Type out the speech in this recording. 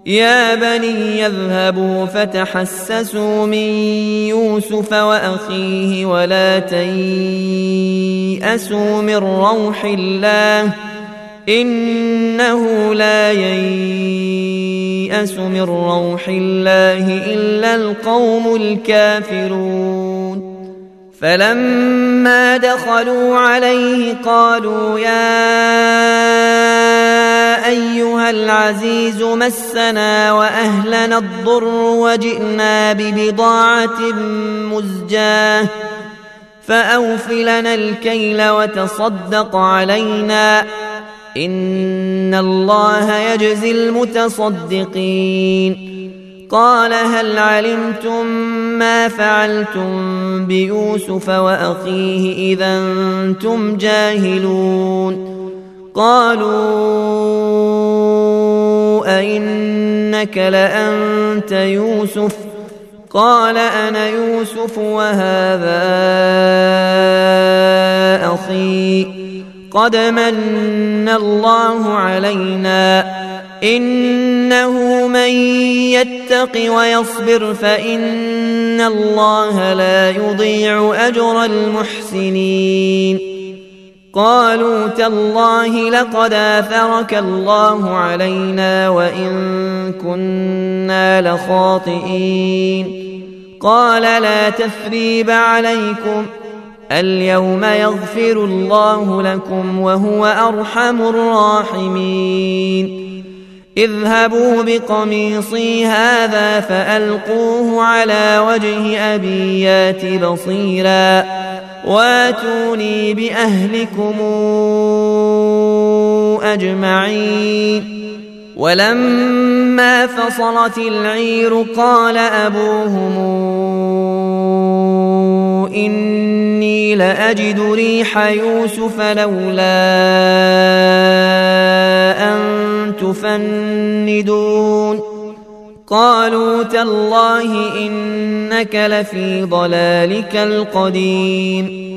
يا بني يذهبوا فتحسسوا من يوسف وأخيه ولا تيأسوا من روح الله إنه لا ييأس من روح الله إلا القوم الكافرون فلما دخلوا عليه قالوا يا أيها العزيز مسنا وأهلنا الضر وجئنا ببضاعة مزجاة فأوف لنا الكيل وتصدق علينا إن الله يجزي المتصدقين قال هل علمتم ما فعلتم بيوسف وأخيه إذا أنتم جاهلون قالوا أئنك لأنت يوسف قال أنا يوسف وهذا أخي قد من الله علينا إنه من يتق ويصبر فإن الله لا يضيع أجر المحسنين قالوا تالله لقد آثرك الله علينا وإن كنا لخاطئين قال لا تثريب عليكم اليوم يغفر الله لكم وهو أرحم الراحمين اذهبوا بقميصي هذا فألقوه على وجه أبي يات بصيرا واتوني بأهلكم أجمعين ولما فصلت العير قال أبوهم إني لأجد ريح يوسف لولا أن تفندون قالوا تالله إنك لفي ضلالك القديم